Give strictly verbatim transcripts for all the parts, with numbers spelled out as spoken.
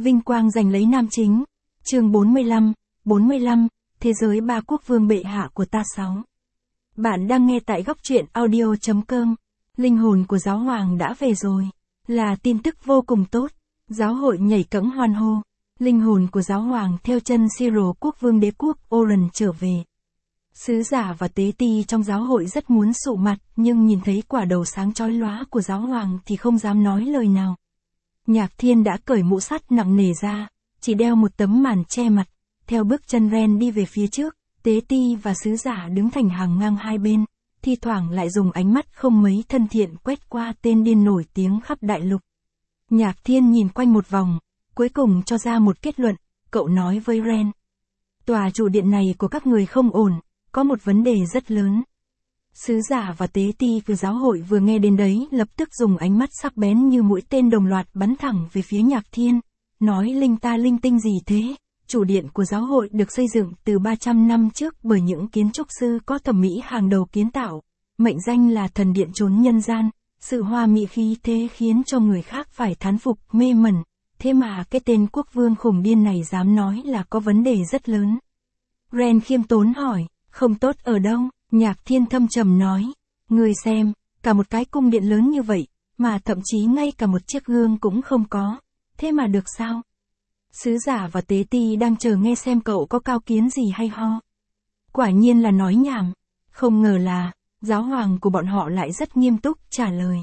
Vinh quang giành lấy nam chính. Chương bốn mươi lăm, bốn mươi lăm, Thế giới ba quốc vương bệ hạ của ta sáu. Bạn đang nghe tại góc truyện audio chấm com. Linh hồn của giáo hoàng đã về rồi. Là tin tức vô cùng tốt. Giáo hội nhảy cẫng hoan hô. Linh hồn của giáo hoàng theo chân Cyril quốc vương đế quốc Oran trở về. Sứ giả và tế ti trong giáo hội rất muốn sụ mặt, nhưng nhìn thấy quả đầu sáng chói lóa của giáo hoàng thì không dám nói lời nào. Nhạc Thiên đã cởi mũ sắt nặng nề ra, chỉ đeo một tấm màn che mặt, theo bước chân Ren đi về phía trước, tế ti và sứ giả đứng thành hàng ngang hai bên, thi thoảng lại dùng ánh mắt không mấy thân thiện quét qua tên điên nổi tiếng khắp đại lục. Nhạc Thiên nhìn quanh một vòng, cuối cùng cho ra một kết luận, cậu nói với Ren. Tòa chủ điện này của các người không ổn, có một vấn đề rất lớn. Sứ giả và tế ti của giáo hội vừa nghe đến đấy lập tức dùng ánh mắt sắc bén như mũi tên đồng loạt bắn thẳng về phía Nhạc Thiên, nói linh ta linh tinh gì thế, chủ điện của giáo hội được xây dựng từ ba trăm năm trước bởi những kiến trúc sư có thẩm mỹ hàng đầu kiến tạo, mệnh danh là thần điện chốn nhân gian, sự hoa mỹ khí thế khiến cho người khác phải thán phục mê mẩn, thế mà cái tên quốc vương khủng điên này dám nói là có vấn đề rất lớn. Ren khiêm tốn hỏi, không tốt ở đâu? Nhạc Thiên thâm trầm nói, người xem, cả một cái cung điện lớn như vậy, mà thậm chí ngay cả một chiếc gương cũng không có, thế mà được sao? Sứ giả và tế ti đang chờ nghe xem cậu có cao kiến gì hay ho. Quả nhiên là nói nhảm, không ngờ là, giáo hoàng của bọn họ lại rất nghiêm túc trả lời.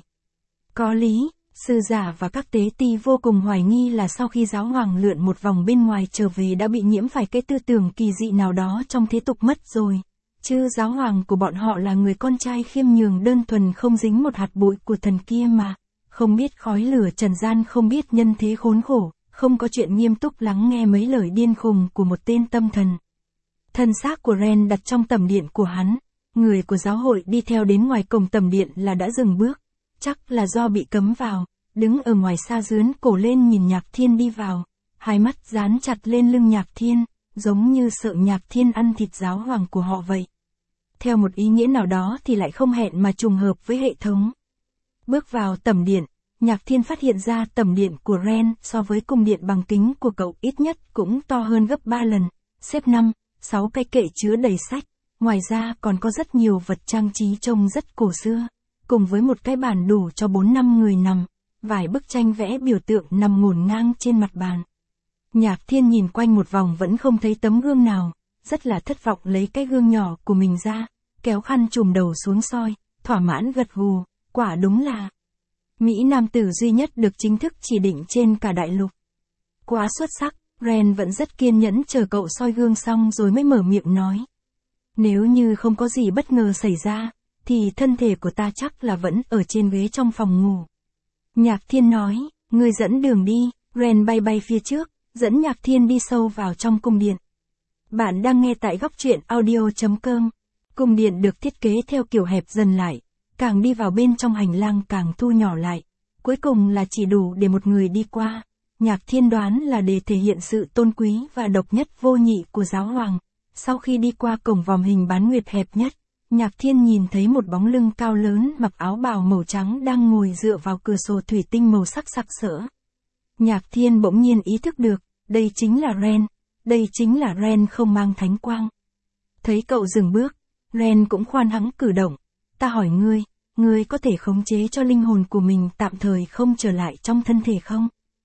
Có lý, sư giả và các tế ti vô cùng hoài nghi là sau khi giáo hoàng lượn một vòng bên ngoài trở về đã bị nhiễm phải cái tư tưởng kỳ dị nào đó trong thế tục mất rồi. Chứ giáo hoàng của bọn họ là người con trai khiêm nhường đơn thuần không dính một hạt bụi của thần kia mà, không biết khói lửa trần gian, không biết nhân thế khốn khổ, không có chuyện nghiêm túc lắng nghe mấy lời điên khùng của một tên tâm thần. Thân xác của Ren đặt trong tẩm điện của hắn, người của giáo hội đi theo đến ngoài cổng tẩm điện là đã dừng bước, chắc là do bị cấm vào, đứng ở ngoài xa dướn cổ lên nhìn Nhạc Thiên đi vào, hai mắt dán chặt lên lưng Nhạc Thiên, giống như sợ Nhạc Thiên ăn thịt giáo hoàng của họ vậy. Theo một ý nghĩa nào đó thì lại không hẹn mà trùng hợp với hệ thống. Bước vào tẩm điện, Nhạc Thiên phát hiện ra tẩm điện của Ren so với cung điện bằng kính của cậu ít nhất cũng to hơn gấp ba lần, xếp năm, sáu cái kệ chứa đầy sách, ngoài ra còn có rất nhiều vật trang trí trông rất cổ xưa, cùng với một cái bàn đủ cho bốn năm người nằm, vài bức tranh vẽ biểu tượng nằm ngổn ngang trên mặt bàn. Nhạc Thiên nhìn quanh một vòng vẫn không thấy tấm gương nào, rất là thất vọng lấy cái gương nhỏ của mình ra, kéo khăn trùm đầu xuống soi, thỏa mãn gật gù, quả đúng là Mỹ nam tử duy nhất được chính thức chỉ định trên cả đại lục. Quá xuất sắc, Ren vẫn rất kiên nhẫn chờ cậu soi gương xong rồi mới mở miệng nói. Nếu như không có gì bất ngờ xảy ra, thì thân thể của ta chắc là vẫn ở trên ghế trong phòng ngủ. Nhạc Thiên nói, ngươi dẫn đường đi, Ren bay bay phía trước, dẫn Nhạc Thiên đi sâu vào trong cung điện. Bạn đang nghe tại góc truyện audio chấm com. Cung điện được thiết kế theo kiểu hẹp dần lại, càng đi vào bên trong hành lang càng thu nhỏ lại, cuối cùng là chỉ đủ để một người đi qua. Nhạc Thiên đoán là để thể hiện sự tôn quý và độc nhất vô nhị của giáo hoàng. Sau khi đi qua cổng vòm hình bán nguyệt hẹp nhất, Nhạc Thiên nhìn thấy một bóng lưng cao lớn mặc áo bào màu trắng đang ngồi dựa vào cửa sổ thủy tinh màu sắc sặc sỡ. Nhạc Thiên bỗng nhiên ý thức được, đây chính là Ren, đây chính là Ren không mang thánh quang. Thấy cậu dừng bước, Ren cũng khoan hắng cử động, ta hỏi ngươi, ngươi có thể khống chế cho linh hồn của mình tạm thời không trở lại trong thân thể không?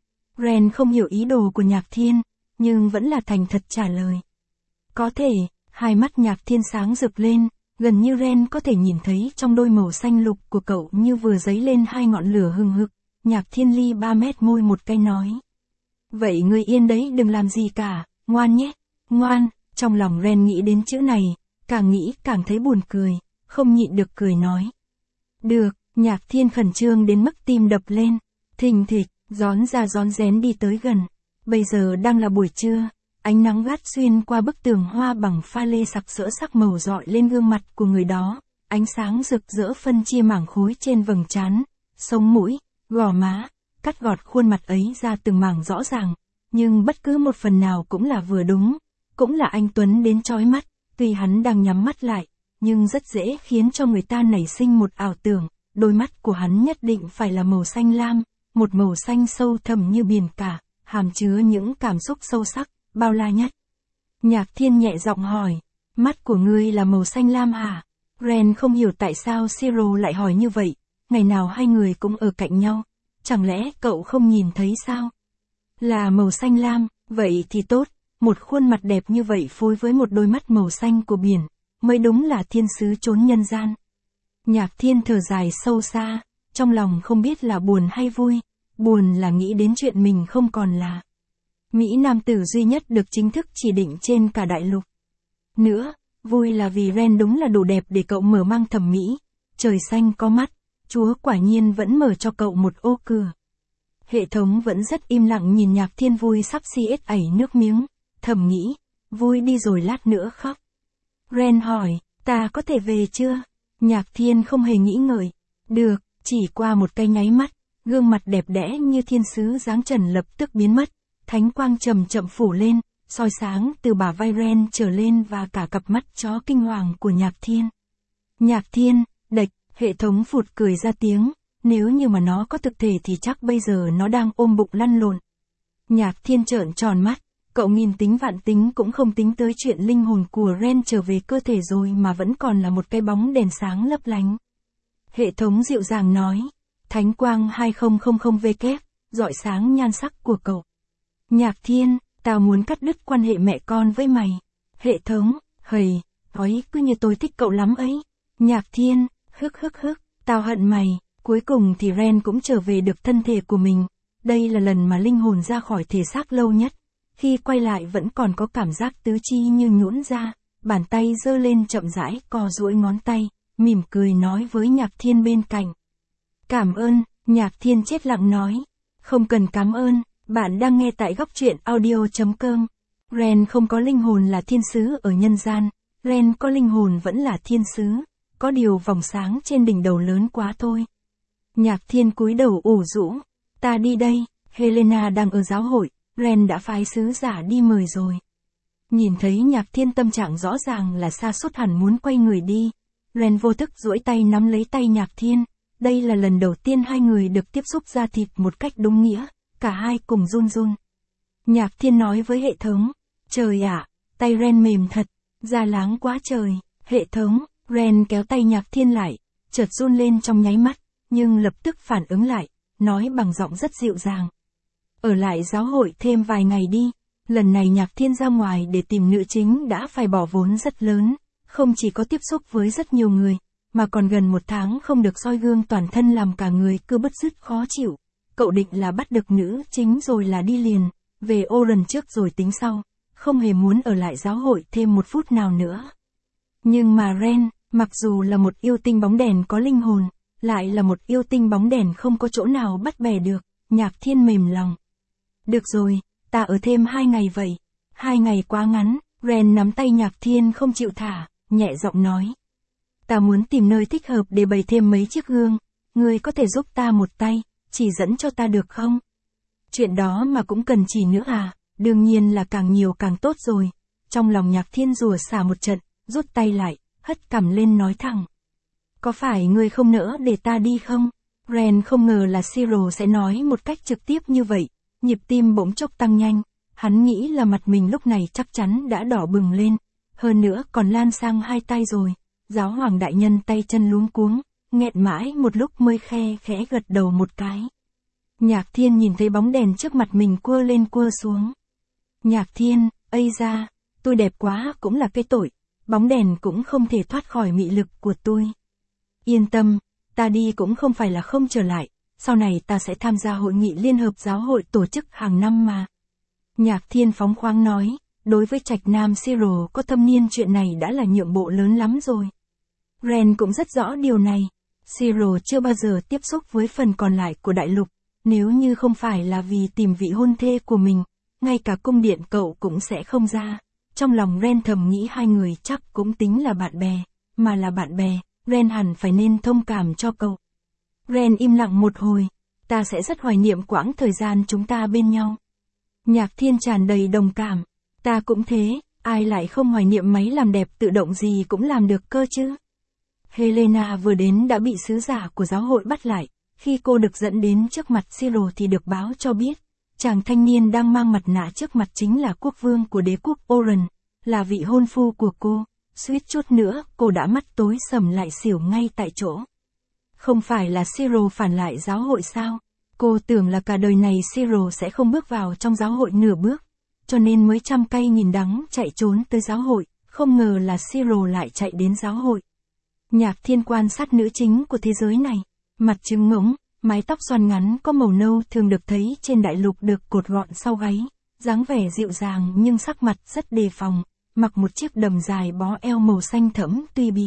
Ren không hiểu ý đồ của Nhạc Thiên, nhưng vẫn là thành thật trả lời. Có thể, hai mắt Nhạc Thiên sáng rực lên, gần như Ren có thể nhìn thấy trong đôi màu xanh lục của cậu như vừa dấy lên hai ngọn lửa hừng hực. Nhạc Thiên ly ba mét môi một cái nói. Vậy ngươi yên đấy, đừng làm gì cả, ngoan nhé, ngoan. Trong lòng Ren nghĩ đến chữ này, càng nghĩ càng thấy buồn cười, không nhịn được cười nói. Được, Nhạc Thiên khẩn trương đến mức tim đập lên, thình thịch, rón ra rón rén đi tới gần. Bây giờ đang là buổi trưa, ánh nắng gắt xuyên qua bức tường hoa bằng pha lê sặc sỡ sắc màu rọi lên gương mặt của người đó, ánh sáng rực rỡ phân chia mảng khối trên vầng trán, sống mũi, gò má, cắt gọt khuôn mặt ấy ra từng mảng rõ ràng, nhưng bất cứ một phần nào cũng là vừa đúng, cũng là anh tuấn đến chói mắt, tuy hắn đang nhắm mắt lại, nhưng rất dễ khiến cho người ta nảy sinh một ảo tưởng, đôi mắt của hắn nhất định phải là màu xanh lam, một màu xanh sâu thẳm như biển cả, hàm chứa những cảm xúc sâu sắc, bao la nhất. Nhạc Thiên nhẹ giọng hỏi, mắt của ngươi là màu xanh lam hả? Ren không hiểu tại sao Siro lại hỏi như vậy, ngày nào hai người cũng ở cạnh nhau, chẳng lẽ cậu không nhìn thấy sao? Là màu xanh lam, vậy thì tốt, một khuôn mặt đẹp như vậy phối với một đôi mắt màu xanh của biển, mới đúng là thiên sứ trốn nhân gian. Nhạc Thiên thở dài sâu xa, trong lòng không biết là buồn hay vui, buồn là nghĩ đến chuyện mình không còn là Mỹ nam tử duy nhất được chính thức chỉ định trên cả đại lục. Nữa, vui là vì Ren đúng là đủ đẹp để cậu mở mang thẩm mỹ, trời xanh có mắt, Chúa quả nhiên vẫn mở cho cậu một ô cửa. Hệ thống vẫn rất im lặng nhìn Nhạc Thiên vui sắp si ết ảy nước miếng, thầm nghĩ, vui đi rồi lát nữa khóc. Ren hỏi, ta có thể về chưa? Nhạc Thiên không hề nghĩ ngợi, được, chỉ qua một cái nháy mắt, gương mặt đẹp đẽ như thiên sứ dáng trần lập tức biến mất, thánh quang chậm chậm phủ lên, soi sáng từ bả vai Ren trở lên và cả cặp mắt chó kinh hoàng của Nhạc Thiên. Nhạc Thiên, đệch, hệ thống phụt cười ra tiếng, nếu như mà nó có thực thể thì chắc bây giờ nó đang ôm bụng lăn lộn. Nhạc Thiên trợn tròn mắt, cậu nghìn tính vạn tính cũng không tính tới chuyện linh hồn của Ren trở về cơ thể rồi mà vẫn còn là một cái bóng đèn sáng lấp lánh. Hệ thống dịu dàng nói, thánh quang hai không không không W, rọi sáng nhan sắc của cậu. Nhạc Thiên, tao muốn cắt đứt quan hệ mẹ con với mày. Hệ thống, hầy, nói cứ như tôi thích cậu lắm ấy. Nhạc Thiên, hức hức hức, tao hận mày. Cuối cùng thì Ren cũng trở về được thân thể của mình. Đây là lần mà linh hồn ra khỏi thể xác lâu nhất. Khi quay lại vẫn còn có cảm giác tứ chi như nhũn ra, bàn tay giơ lên chậm rãi co duỗi ngón tay, mỉm cười nói với Nhạc Thiên bên cạnh. Cảm ơn, Nhạc Thiên chết lặng nói. Không cần cảm ơn, bạn đang nghe tại góc truyện audio chấm com. Ren không có linh hồn là thiên sứ ở nhân gian, Ren có linh hồn vẫn là thiên sứ, có điều vòng sáng trên đỉnh đầu lớn quá thôi. Nhạc Thiên cúi đầu ủ rũ, ta đi đây, Helena đang ở giáo hội, Ren đã phái sứ giả đi mời rồi. Nhìn thấy Nhạc Thiên tâm trạng rõ ràng là sa sút hẳn muốn quay người đi, Ren vô thức duỗi tay nắm lấy tay Nhạc Thiên, đây là lần đầu tiên hai người được tiếp xúc da thịt một cách đúng nghĩa, cả hai cùng run run. Nhạc Thiên nói với hệ thống, trời ạ, tay Ren mềm thật, da láng quá trời, hệ thống, Ren kéo tay Nhạc Thiên lại, chợt run lên trong nháy mắt, nhưng lập tức phản ứng lại, nói bằng giọng rất dịu dàng. Ở lại giáo hội thêm vài ngày đi, lần này Nhạc Thiên ra ngoài để tìm nữ chính đã phải bỏ vốn rất lớn, không chỉ có tiếp xúc với rất nhiều người, mà còn gần một tháng không được soi gương toàn thân làm cả người cứ bứt rứt khó chịu. Cậu định là bắt được nữ chính rồi là đi liền, về Oren trước rồi tính sau, không hề muốn ở lại giáo hội thêm một phút nào nữa. Nhưng mà Ren, mặc dù là một yêu tinh bóng đèn có linh hồn, lại là một yêu tinh bóng đèn không có chỗ nào bắt bẻ được, Nhạc Thiên mềm lòng. Được rồi, ta ở thêm hai ngày vậy. Hai ngày quá ngắn, Ren nắm tay Nhạc Thiên không chịu thả, nhẹ giọng nói. Ta muốn tìm nơi thích hợp để bày thêm mấy chiếc gương, ngươi có thể giúp ta một tay, chỉ dẫn cho ta được không? Chuyện đó mà cũng cần chỉ nữa à, đương nhiên là càng nhiều càng tốt rồi. Trong lòng Nhạc Thiên rủa xả một trận, rút tay lại, hất cằm lên nói thẳng. Có phải ngươi không nỡ để ta đi không? Ren không ngờ là Siro sẽ nói một cách trực tiếp như vậy, nhịp tim bỗng chốc tăng nhanh, hắn nghĩ là mặt mình lúc này chắc chắn đã đỏ bừng lên, hơn nữa còn lan sang hai tay rồi. Giáo hoàng đại nhân tay chân luống cuống, nghẹn mãi một lúc mới khe khẽ gật đầu một cái. Nhạc Thiên nhìn thấy bóng đèn trước mặt mình quơ lên quơ xuống. Nhạc Thiên, ây da, tôi đẹp quá cũng là cái tội, bóng đèn cũng không thể thoát khỏi mị lực của tôi. Yên tâm, ta đi cũng không phải là không trở lại, sau này ta sẽ tham gia hội nghị liên hợp giáo hội tổ chức hàng năm mà. Nhạc Thiên phóng khoáng nói, đối với trạch nam Siro có thâm niên chuyện này đã là nhượng bộ lớn lắm rồi. Ren cũng rất rõ điều này, Siro chưa bao giờ tiếp xúc với phần còn lại của đại lục, nếu như không phải là vì tìm vị hôn thê của mình, ngay cả cung điện cậu cũng sẽ không ra. Trong lòng Ren thầm nghĩ hai người chắc cũng tính là bạn bè, mà là bạn bè, Ren hẳn phải nên thông cảm cho cậu. Ren im lặng một hồi, ta sẽ rất hoài niệm quãng thời gian chúng ta bên nhau. Nhạc Thiên tràn đầy đồng cảm, ta cũng thế, ai lại không hoài niệm máy làm đẹp tự động gì cũng làm được cơ chứ. Helena vừa đến đã bị sứ giả của giáo hội bắt lại, khi cô được dẫn đến trước mặt Siro thì được báo cho biết, chàng thanh niên đang mang mặt nạ trước mặt chính là quốc vương của đế quốc Oran, là vị hôn phu của cô. Suýt chút nữa, cô đã mắt tối sầm lại xỉu ngay tại chỗ. Không phải là Cyril phản lại giáo hội sao? Cô tưởng là cả đời này Cyril sẽ không bước vào trong giáo hội nửa bước, cho nên mới trăm cay nghìn đắng chạy trốn tới giáo hội, không ngờ là Cyril lại chạy đến giáo hội. Nhạc Thiên quan sát nữ chính của thế giới này, mặt trứng ngỗng, mái tóc xoăn ngắn có màu nâu thường được thấy trên đại lục được cột gọn sau gáy, dáng vẻ dịu dàng nhưng sắc mặt rất đề phòng, mặc một chiếc đầm dài bó eo màu xanh thẫm tùy bị.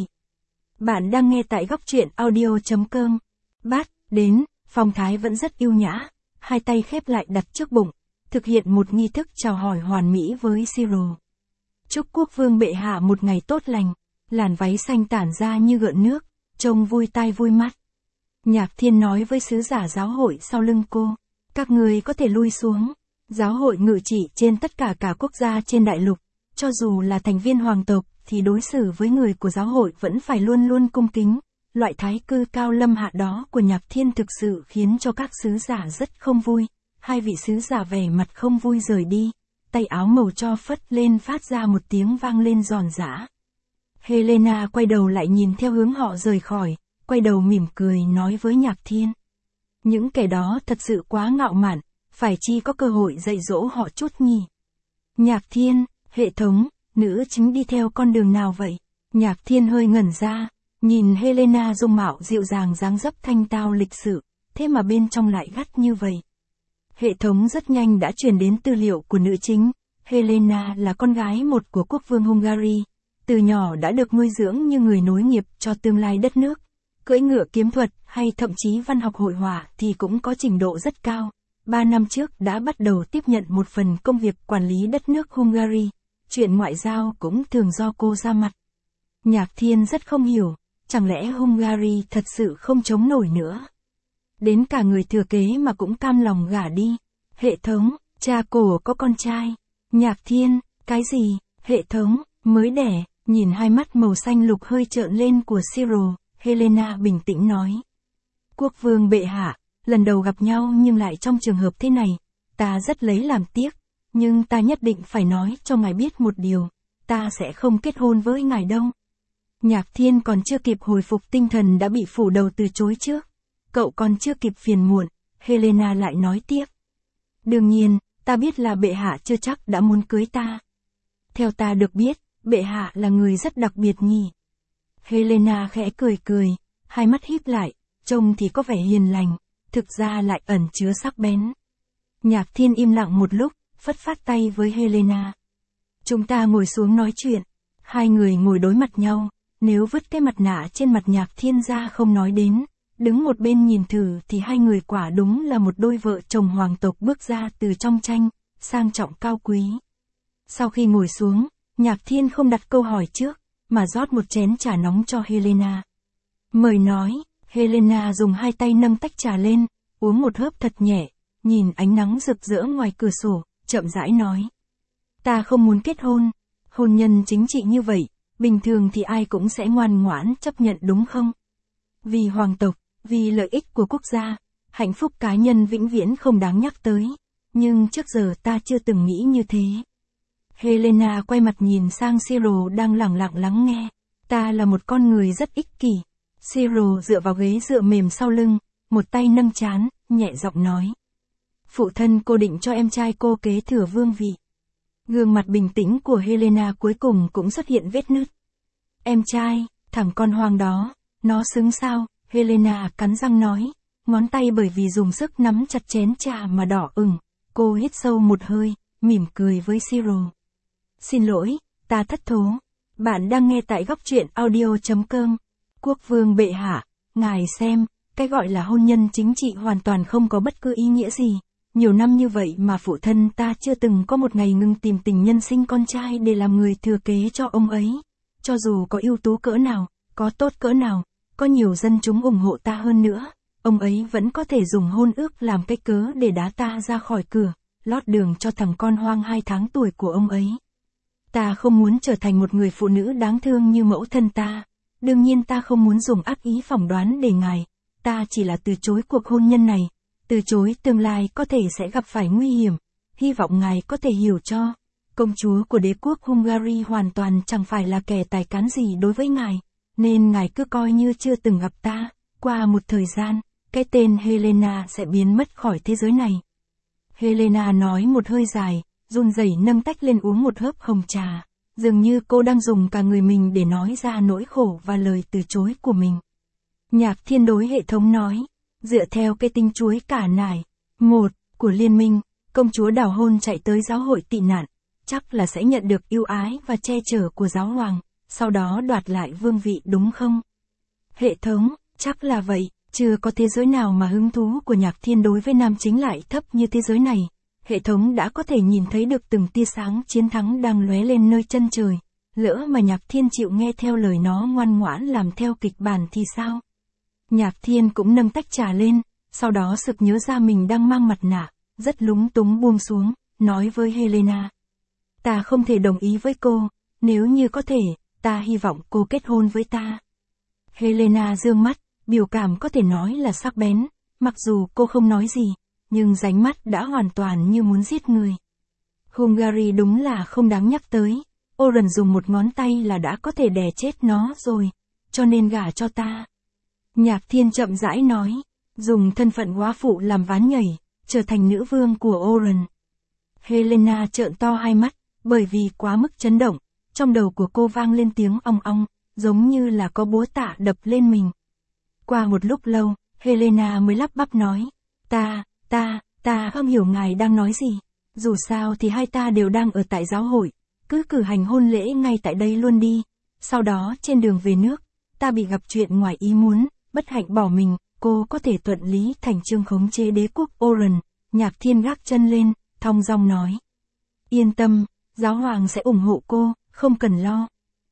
Bạn đang nghe tại góc truyện audio chấm com. Bát, đến, phong thái vẫn rất yêu nhã, hai tay khép lại đặt trước bụng, thực hiện một nghi thức chào hỏi hoàn mỹ với Cyril. Chúc quốc vương bệ hạ một ngày tốt lành, làn váy xanh tản ra như gợn nước, trông vui tai vui mắt. Nhạc Thiên nói với sứ giả giáo hội sau lưng cô, các người có thể lui xuống. Giáo hội ngự trị trên tất cả cả quốc gia trên đại lục, cho dù là thành viên hoàng tộc thì đối xử với người của giáo hội vẫn phải luôn luôn cung kính. Loại thái cư cao lâm hạ đó của Nhạc Thiên thực sự khiến cho các sứ giả rất không vui. Hai vị sứ giả vẻ mặt không vui rời đi, tay áo màu cho phất lên phát ra một tiếng vang lên giòn giã. Helena quay đầu lại nhìn theo hướng họ rời khỏi, quay đầu mỉm cười nói với Nhạc Thiên. Những kẻ đó thật sự quá ngạo mạn, phải chi có cơ hội dạy dỗ họ chút nhỉ. Nhạc Thiên, hệ thống, nữ chính đi theo con đường nào vậy? Nhạc Thiên hơi ngẩn ra, nhìn Helena dung mạo dịu dàng dáng dấp thanh tao lịch sự, thế mà bên trong lại gắt như vậy. Hệ thống rất nhanh đã truyền đến tư liệu của nữ chính. Helena là con gái một của quốc vương Hungary, từ nhỏ đã được nuôi dưỡng như người nối nghiệp cho tương lai đất nước. Cưỡi ngựa kiếm thuật hay thậm chí văn học hội họa thì cũng có trình độ rất cao. Ba năm trước đã bắt đầu tiếp nhận một phần công việc quản lý đất nước Hungary. Chuyện ngoại giao cũng thường do cô ra mặt. Nhạc Thiên rất không hiểu, chẳng lẽ Hungary thật sự không chống nổi nữa? Đến cả người thừa kế mà cũng cam lòng gả đi. Hệ thống, cha cổ có con trai. Nhạc Thiên, cái gì? Hệ thống, mới đẻ, nhìn hai mắt màu xanh lục hơi trợn lên của Cyril, Helena bình tĩnh nói. Quốc vương bệ hạ, lần đầu gặp nhau nhưng lại trong trường hợp thế này, ta rất lấy làm tiếc, nhưng ta nhất định phải nói cho ngài biết một điều, ta sẽ không kết hôn với ngài đâu. Nhạc Thiên còn chưa kịp hồi phục tinh thần đã bị phủ đầu từ chối trước. Cậu còn chưa kịp phiền muộn, Helena lại nói tiếp. Đương nhiên, ta biết là bệ hạ chưa chắc đã muốn cưới ta. Theo ta được biết, bệ hạ là người rất đặc biệt nhỉ. Helena khẽ cười cười, hai mắt híp lại, trông thì có vẻ hiền lành, thực ra lại ẩn chứa sắc bén. Nhạc Thiên im lặng một lúc, phất phát tay với Helena. Chúng ta ngồi xuống nói chuyện. Hai người ngồi đối mặt nhau, nếu vứt cái mặt nạ trên mặt Nhạc Thiên ra không nói đến, đứng một bên nhìn thử thì hai người quả đúng là một đôi vợ chồng hoàng tộc bước ra từ trong tranh, sang trọng cao quý. Sau khi ngồi xuống, Nhạc Thiên không đặt câu hỏi trước, mà rót một chén trà nóng cho Helena. Mời nói, Helena dùng hai tay nâng tách trà lên, uống một hớp thật nhẹ, nhìn ánh nắng rực rỡ ngoài cửa sổ, chậm rãi nói. Ta không muốn kết hôn, hôn nhân chính trị như vậy, bình thường thì ai cũng sẽ ngoan ngoãn chấp nhận đúng không? Vì hoàng tộc, vì lợi ích của quốc gia, hạnh phúc cá nhân vĩnh viễn không đáng nhắc tới, nhưng trước giờ ta chưa từng nghĩ như thế. Helena quay mặt nhìn sang Cyril đang lẳng lặng lắng nghe. Ta là một con người rất ích kỷ. Cyril dựa vào ghế dựa mềm sau lưng, một tay nâng trán, nhẹ giọng nói. Phụ thân cô định cho em trai cô kế thừa vương vị. Gương mặt bình tĩnh của Helena cuối cùng cũng xuất hiện vết nứt. Em trai, thằng con hoang đó, nó xứng sao? Helena cắn răng nói, ngón tay bởi vì dùng sức nắm chặt chén trà mà đỏ ửng. Cô hít sâu một hơi, mỉm cười với Cyril. Xin lỗi, ta thất thố. Bạn đang nghe tại góc truyện audio chấm com. Quốc vương bệ hạ, ngài xem, cái gọi là hôn nhân chính trị hoàn toàn không có bất cứ ý nghĩa gì. Nhiều năm như vậy mà phụ thân ta chưa từng có một ngày ngừng tìm tình nhân sinh con trai để làm người thừa kế cho ông ấy. Cho dù có ưu tú cỡ nào, có tốt cỡ nào, có nhiều dân chúng ủng hộ ta hơn nữa, ông ấy vẫn có thể dùng hôn ước làm cái cớ để đá ta ra khỏi cửa, lót đường cho thằng con hoang hai tháng tuổi của ông ấy. Ta không muốn trở thành một người phụ nữ đáng thương như mẫu thân ta. Đương nhiên ta không muốn dùng ác ý phỏng đoán để ngài. Ta chỉ là từ chối cuộc hôn nhân này. từ chối tương lai có thể sẽ gặp phải nguy hiểm, hy vọng ngài có thể hiểu cho. Công chúa của đế quốc Hungary hoàn toàn chẳng phải là kẻ tài cán gì đối với ngài, nên ngài cứ coi như chưa từng gặp ta, qua một thời gian, cái tên Helena sẽ biến mất khỏi thế giới này. Helena nói một hơi dài, run rẩy nâng tách lên uống một hớp hồng trà, dường như cô đang dùng cả người mình để nói ra nỗi khổ và lời từ chối của mình. Nhạc Thiên đối hệ thống nói, dựa theo cái tinh chuối cả nải, một, của liên minh, công chúa đào hôn chạy tới giáo hội tị nạn, chắc là sẽ nhận được ưu ái và che chở của giáo hoàng, sau đó đoạt lại vương vị đúng không? Hệ thống, chắc là vậy, chưa có thế giới nào mà hứng thú của Nhạc Thiên đối với nam chính lại thấp như thế giới này. Hệ thống đã có thể nhìn thấy được từng tia sáng chiến thắng đang lóe lên nơi chân trời, lỡ mà Nhạc Thiên chịu nghe theo lời nó ngoan ngoãn làm theo kịch bản thì sao? Nhạc Thiên cũng nâng tách trà lên, sau đó sực nhớ ra mình đang mang mặt nạ, rất lúng túng buông xuống, nói với Helena. Ta không thể đồng ý với cô, nếu như có thể, ta hy vọng cô kết hôn với ta. Helena dương mắt, biểu cảm có thể nói là sắc bén, mặc dù cô không nói gì, nhưng ránh mắt đã hoàn toàn như muốn giết người. Hungary đúng là không đáng nhắc tới, Oren dùng một ngón tay là đã có thể đè chết nó rồi, cho nên gả cho ta. Nhạc Thiên chậm rãi nói, dùng thân phận góa phụ làm ván nhảy, trở thành nữ vương của Oren. Helena trợn to hai mắt, bởi vì quá mức chấn động, trong đầu của cô vang lên tiếng ong ong, giống như là có búa tạ đập lên mình. Qua một lúc lâu, Helena mới lắp bắp nói, ta, ta, ta không hiểu ngài đang nói gì, dù sao thì hai ta đều đang ở tại giáo hội, cứ cử hành hôn lễ ngay tại đây luôn đi. Sau đó trên đường về nước, ta bị gặp chuyện ngoài ý muốn, bất hạnh bỏ mình, cô có thể thuận lý thành chương khống chế đế quốc Oren. Nhạc Thiên gác chân lên, thong dong nói. Yên tâm, giáo hoàng sẽ ủng hộ cô, không cần lo.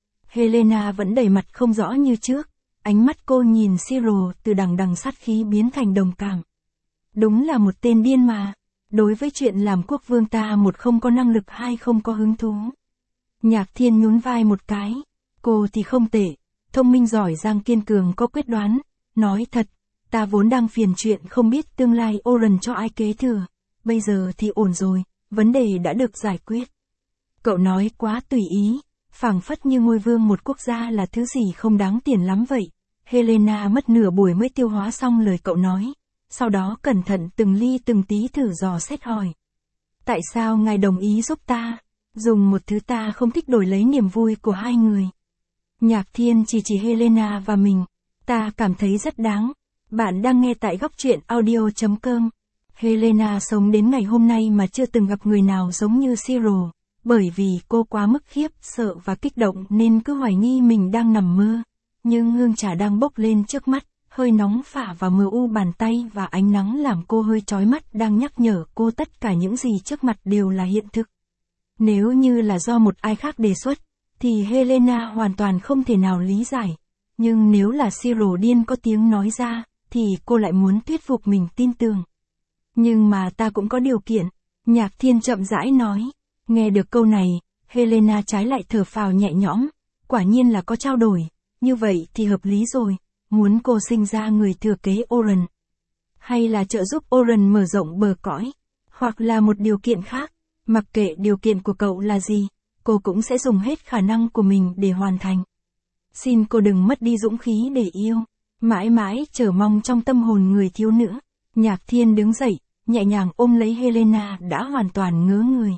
Helena vẫn đầy mặt không rõ như trước, ánh mắt cô nhìn Cyril từ đằng đằng sát khí biến thành đồng cảm. Đúng là một tên điên mà, đối với chuyện làm quốc vương ta một không có năng lực hai không có hứng thú. Nhạc Thiên nhún vai một cái, cô thì không tệ, thông minh giỏi giang kiên cường có quyết đoán, nói thật, ta vốn đang phiền chuyện không biết tương lai Oren cho ai kế thừa, bây giờ thì ổn rồi, vấn đề đã được giải quyết. Cậu nói quá tùy ý, phảng phất như ngôi vương một quốc gia là thứ gì không đáng tiền lắm vậy. Helena mất nửa buổi mới tiêu hóa xong lời cậu nói, sau đó cẩn thận từng ly từng tí thử dò xét hỏi. Tại sao ngài đồng ý giúp ta, dùng một thứ ta không thích đổi lấy niềm vui của hai người? Nhạc Thiên chỉ chỉ Helena và mình, ta cảm thấy rất đáng. Bạn đang nghe tại góc truyện audio chấm com. Helena sống đến ngày hôm nay mà chưa từng gặp người nào giống như Cyril, bởi vì cô quá mức khiếp sợ và kích động nên cứ hoài nghi mình đang nằm mơ. Nhưng hương trà đang bốc lên trước mắt, hơi nóng phả vào mờ u bàn tay và ánh nắng làm cô hơi chói mắt đang nhắc nhở cô tất cả những gì trước mặt đều là hiện thực. Nếu như là do một ai khác đề xuất, thì Helena hoàn toàn không thể nào lý giải. Nhưng nếu là Cyril điên có tiếng nói ra, thì cô lại muốn thuyết phục mình tin tưởng. Nhưng mà ta cũng có điều kiện, Nhạc Thiên chậm rãi nói. Nghe được câu này, Helena trái lại thở phào nhẹ nhõm, quả nhiên là có trao đổi, như vậy thì hợp lý rồi, muốn cô sinh ra người thừa kế Oren. Hay là trợ giúp Oren mở rộng bờ cõi, hoặc là một điều kiện khác, mặc kệ điều kiện của cậu là gì, cô cũng sẽ dùng hết khả năng của mình để hoàn thành. Xin cô đừng mất đi dũng khí để yêu, mãi mãi chờ mong trong tâm hồn người thiếu nữ. Nhạc Thiên đứng dậy, nhẹ nhàng ôm lấy Helena đã hoàn toàn ngớ người.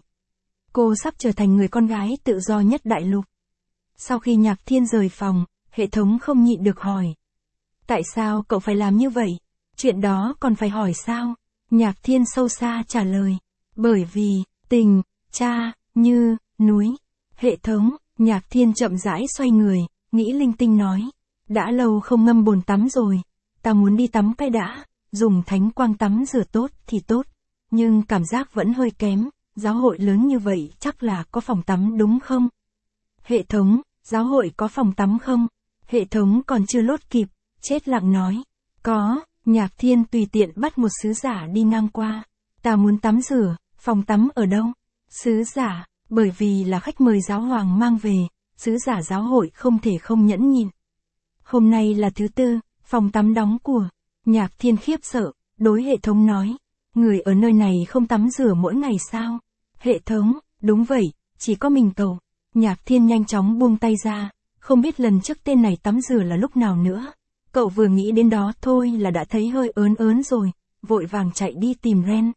Cô sắp trở thành người con gái tự do nhất đại lục. Sau khi Nhạc Thiên rời phòng, hệ thống không nhịn được hỏi. Tại sao cậu phải làm như vậy? Chuyện đó còn phải hỏi sao? Nhạc Thiên sâu xa trả lời. Bởi vì, tình, cha, như, núi. Hệ thống, Nhạc Thiên chậm rãi xoay người, nghĩ linh tinh nói. Đã lâu không ngâm bồn tắm rồi. Ta muốn đi tắm cái đã, dùng thánh quang tắm rửa tốt thì tốt. Nhưng cảm giác vẫn hơi kém. Giáo hội lớn như vậy chắc là có phòng tắm đúng không? Hệ thống, giáo hội có phòng tắm không? Hệ thống còn chưa lốt kịp, chết lặng nói. Có, Nhạc Thiên tùy tiện bắt một sứ giả đi ngang qua. Ta muốn tắm rửa, phòng tắm ở đâu? Sứ giả, bởi vì là khách mời giáo hoàng mang về, sứ giả giáo hội không thể không nhẫn nhịn. Hôm nay là thứ tư, phòng tắm đóng của. Nhạc Thiên khiếp sợ, đối hệ thống nói, người ở nơi này không tắm rửa mỗi ngày sao? Hệ thống, đúng vậy, chỉ có mình cậu. Nhạc Thiên nhanh chóng buông tay ra, không biết lần trước tên này tắm rửa là lúc nào nữa. Cậu vừa nghĩ đến đó thôi là đã thấy hơi ớn ớn rồi, vội vàng chạy đi tìm Ren.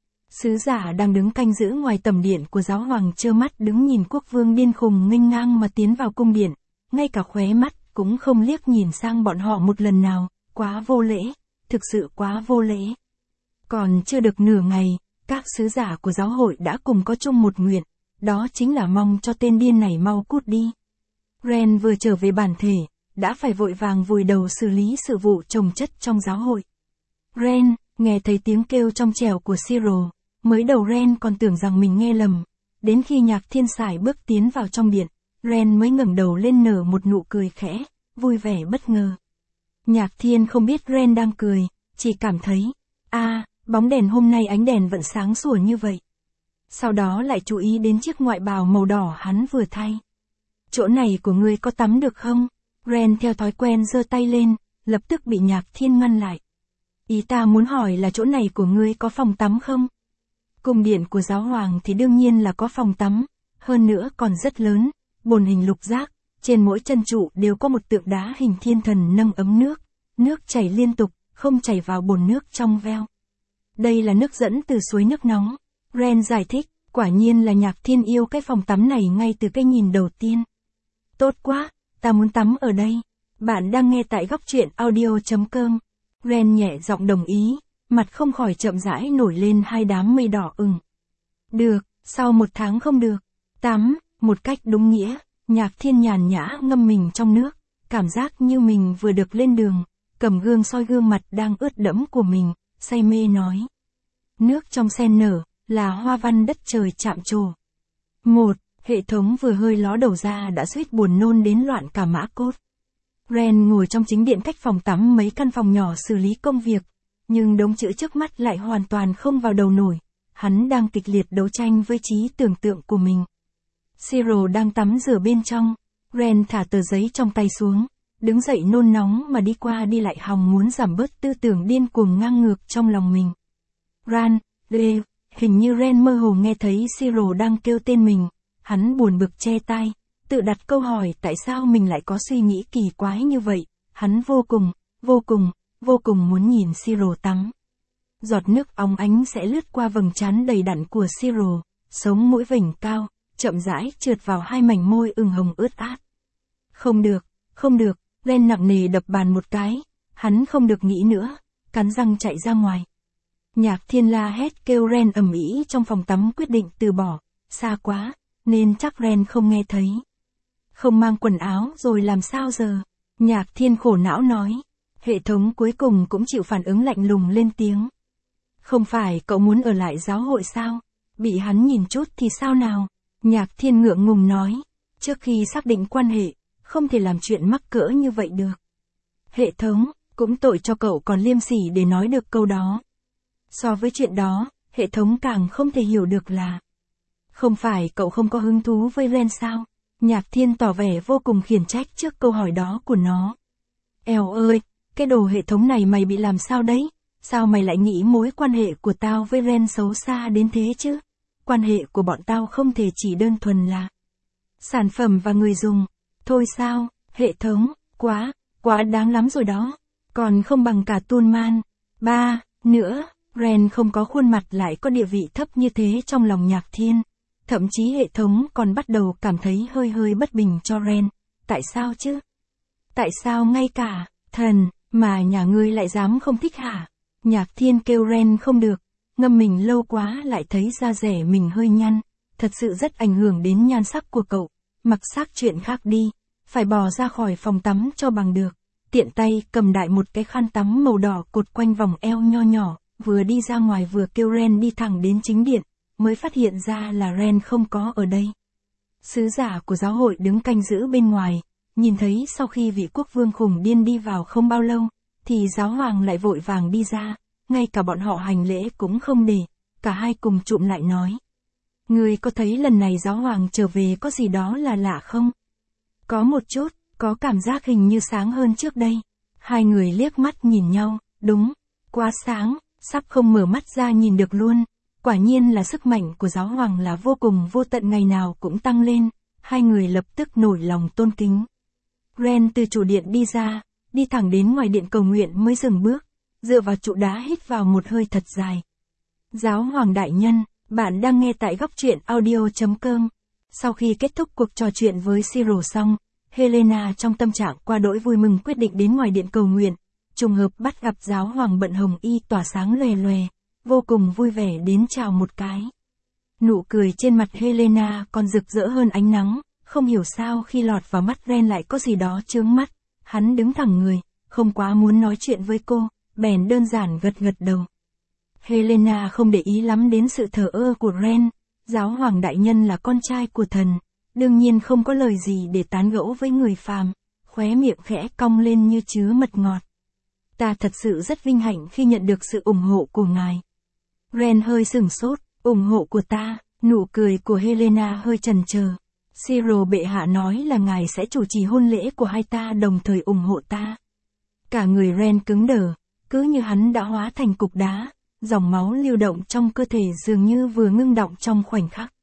Sứ giả đang đứng canh giữ ngoài tầm điện của giáo hoàng trơ mắt đứng nhìn quốc vương điên khùng nghênh ngang mà tiến vào cung điện, ngay cả khóe mắt cũng không liếc nhìn sang bọn họ một lần nào, quá vô lễ, thực sự quá vô lễ. Còn chưa được nửa ngày, các sứ giả của giáo hội đã cùng có chung một nguyện, đó chính là mong cho tên điên này mau cút đi. Ren vừa trở về bản thể, đã phải vội vàng vùi đầu xử lý sự vụ chồng chất trong giáo hội. Ren, nghe thấy tiếng kêu trong trẻo của Cyril, mới đầu Ren còn tưởng rằng mình nghe lầm, đến khi Nhạc Thiên sải bước tiến vào trong điện, Ren mới ngẩng đầu lên nở một nụ cười khẽ, vui vẻ bất ngờ. Nhạc Thiên không biết Ren đang cười, chỉ cảm thấy, a, à, bóng đèn hôm nay ánh đèn vẫn sáng sủa như vậy. Sau đó lại chú ý đến chiếc ngoại bào màu đỏ hắn vừa thay. Chỗ này của ngươi có tắm được không? Ren theo thói quen giơ tay lên, lập tức bị Nhạc Thiên ngăn lại. Ý ta muốn hỏi là chỗ này của ngươi có phòng tắm không? Cung điện của giáo hoàng thì đương nhiên là có phòng tắm, hơn nữa còn rất lớn, bồn hình lục giác, trên mỗi chân trụ đều có một tượng đá hình thiên thần nâng ấm nước, nước chảy liên tục, không chảy vào bồn nước trong veo. Đây là nước dẫn từ suối nước nóng. Ren giải thích, quả nhiên là Nhạc Thiên yêu cái phòng tắm này ngay từ cái nhìn đầu tiên. Tốt quá, ta muốn tắm ở đây. Bạn đang nghe tại góc truyện audio chấm com. Ren nhẹ giọng đồng ý, mặt không khỏi chậm rãi nổi lên hai đám mây đỏ ửng. Được, sau một tháng không được. Tắm, một cách đúng nghĩa, Nhạc Thiên nhàn nhã ngâm mình trong nước, cảm giác như mình vừa được lên đường, cầm gương soi gương mặt đang ướt đẫm của mình, say mê nói. Nước trong sen nở, là hoa văn đất trời chạm trổ. Một, hệ thống vừa hơi ló đầu ra đã suýt buồn nôn đến loạn cả mã cốt. Ren ngồi trong chính điện cách phòng tắm mấy căn phòng nhỏ xử lý công việc, nhưng đống chữ trước mắt lại hoàn toàn không vào đầu nổi, hắn đang kịch liệt đấu tranh với trí tưởng tượng của mình. Cyril đang tắm rửa bên trong, Ren thả tờ giấy trong tay xuống, đứng dậy nôn nóng mà đi qua đi lại hòng muốn giảm bớt tư tưởng điên cuồng ngang ngược trong lòng mình. Ran, Lê, hình như Ren mơ hồ nghe thấy Cyril đang kêu tên mình, hắn buồn bực che tai, tự đặt câu hỏi tại sao mình lại có suy nghĩ kỳ quái như vậy, hắn vô cùng, vô cùng, vô cùng muốn nhìn Cyril tắm. Giọt nước óng ánh sẽ lướt qua vầng trán đầy đặn của Cyril, sống mũi vểnh cao, chậm rãi trượt vào hai mảnh môi ửng hồng ướt át. Không được, không được, Ren nặng nề đập bàn một cái, hắn không được nghĩ nữa, cắn răng chạy ra ngoài. Nhạc Thiên la hét kêu Ren ầm ĩ trong phòng tắm quyết định từ bỏ, xa quá, nên chắc Ren không nghe thấy. Không mang quần áo rồi làm sao giờ? Nhạc Thiên khổ não nói. Hệ thống cuối cùng cũng chịu phản ứng lạnh lùng lên tiếng. Không phải cậu muốn ở lại giáo hội sao? Bị hắn nhìn chút thì sao nào? Nhạc Thiên ngượng ngùng nói. Trước khi xác định quan hệ, không thể làm chuyện mắc cỡ như vậy được. Hệ thống, cũng tội cho cậu còn liêm sỉ để nói được câu đó. So với chuyện đó, hệ thống càng không thể hiểu được là. Không phải cậu không có hứng thú với Ren sao? Nhạc Thiên tỏ vẻ vô cùng khiển trách trước câu hỏi đó của nó. Eo ơi, cái đồ hệ thống này mày bị làm sao đấy? Sao mày lại nghĩ mối quan hệ của tao với Ren xấu xa đến thế chứ? Quan hệ của bọn tao không thể chỉ đơn thuần là sản phẩm và người dùng. Thôi sao, hệ thống, quá, quá đáng lắm rồi đó. Còn không bằng cả Tuôn Man. Ba, nữa, Ren không có khuôn mặt lại có địa vị thấp như thế trong lòng Nhạc Thiên. Thậm chí hệ thống còn bắt đầu cảm thấy hơi hơi bất bình cho Ren. Tại sao chứ? Tại sao ngay cả, thần, mà nhà ngươi lại dám không thích hả? Nhạc Thiên kêu Ren không được, ngâm mình lâu quá lại thấy da rẻ mình hơi nhăn, thật sự rất ảnh hưởng đến nhan sắc của cậu, mặc xác chuyện khác đi, phải bò ra khỏi phòng tắm cho bằng được, tiện tay cầm đại một cái khăn tắm màu đỏ cột quanh vòng eo nho nhỏ, vừa đi ra ngoài vừa kêu Ren đi thẳng đến chính điện, mới phát hiện ra là Ren không có ở đây. Sứ giả của giáo hội đứng canh giữ bên ngoài, nhìn thấy sau khi vị quốc vương khùng điên đi vào không bao lâu, thì giáo hoàng lại vội vàng đi ra, ngay cả bọn họ hành lễ cũng không để, cả hai cùng trụm lại nói. Ngươi có thấy lần này giáo hoàng trở về có gì đó là lạ không? Có một chút, có cảm giác hình như sáng hơn trước đây. Hai người liếc mắt nhìn nhau, đúng, quá sáng, sắp không mở mắt ra nhìn được luôn. Quả nhiên là sức mạnh của giáo hoàng là vô cùng vô tận, ngày nào cũng tăng lên, hai người lập tức nổi lòng tôn kính. Ren từ chủ điện đi ra, đi thẳng đến ngoài điện cầu nguyện mới dừng bước, dựa vào trụ đá hít vào một hơi thật dài. Giáo hoàng đại nhân, bạn đang nghe tại góc truyện audio chấm com. Sau khi kết thúc cuộc trò chuyện với Cyril xong, Helena trong tâm trạng qua đỗi vui mừng quyết định đến ngoài điện cầu nguyện, trùng hợp bắt gặp giáo hoàng bận hồng y tỏa sáng lòe lòe, vô cùng vui vẻ đến chào một cái. Nụ cười trên mặt Helena còn rực rỡ hơn ánh nắng, không hiểu sao khi lọt vào mắt Ren lại có gì đó chướng mắt. Hắn đứng thẳng người, không quá muốn nói chuyện với cô, bèn đơn giản gật gật đầu. Helena không để ý lắm đến sự thờ ơ của Ren, giáo hoàng đại nhân là con trai của thần, đương nhiên không có lời gì để tán gẫu với người phàm, khóe miệng khẽ cong lên như chứa mật ngọt. Ta thật sự rất vinh hạnh khi nhận được sự ủng hộ của ngài. Ren hơi sửng sốt, ủng hộ của ta, nụ cười của Helena hơi chần chờ. Cyril bệ hạ nói là ngài sẽ chủ trì hôn lễ của hai ta đồng thời ủng hộ ta. Cả người Ren cứng đờ, cứ như hắn đã hóa thành cục đá, dòng máu lưu động trong cơ thể dường như vừa ngưng đọng trong khoảnh khắc.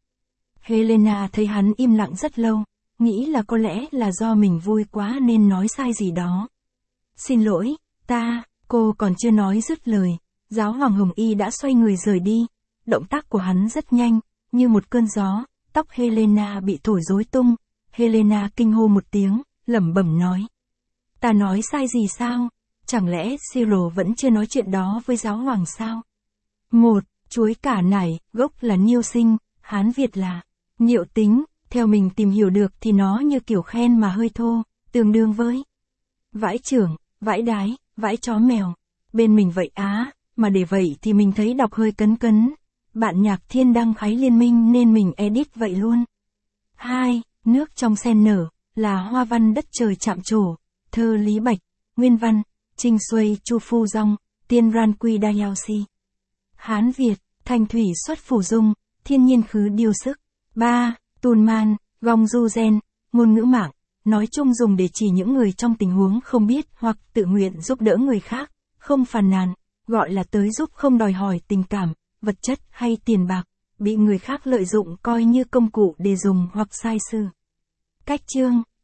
Helena thấy hắn im lặng rất lâu, nghĩ là có lẽ là do mình vui quá nên nói sai gì đó. Xin lỗi, ta, cô còn chưa nói dứt lời, giáo hoàng hồng y đã xoay người rời đi, động tác của hắn rất nhanh, như một cơn gió, tóc Helena bị thổi rối tung, Helena kinh hô một tiếng, lẩm bẩm nói. Ta nói sai gì sao? Chẳng lẽ Cyril vẫn chưa nói chuyện đó với giáo hoàng sao? Một, chuối cả nải, gốc là niêu sinh, Hán Việt là niệu tính, theo mình tìm hiểu được thì nó như kiểu khen mà hơi thô, tương đương với vãi chưởng, vãi đái, vãi chó mèo. Bên mình vậy á, mà để vậy thì mình thấy đọc hơi cấn cấn. Bạn nhạc thiên đăng khái liên minh nên mình edit vậy luôn. Hai, nước trong sen nở, là hoa văn đất trời chạm trổ, thơ Lý Bạch, nguyên văn, Trinh Xuây Chu Phu Dong, Tiên Ran Quy Đa Yao Si. Hán Việt, thành thủy xuất phủ dung, thiên nhiên khứ điêu sức. Ba, Tùn Man, Gong Du Gen, ngôn ngữ mạng, nói chung dùng để chỉ những người trong tình huống không biết hoặc tự nguyện giúp đỡ người khác, không phàn nàn, gọi là tới giúp không đòi hỏi tình cảm, vật chất hay tiền bạc, bị người khác lợi dụng coi như công cụ để dùng hoặc sai sử. Cách chương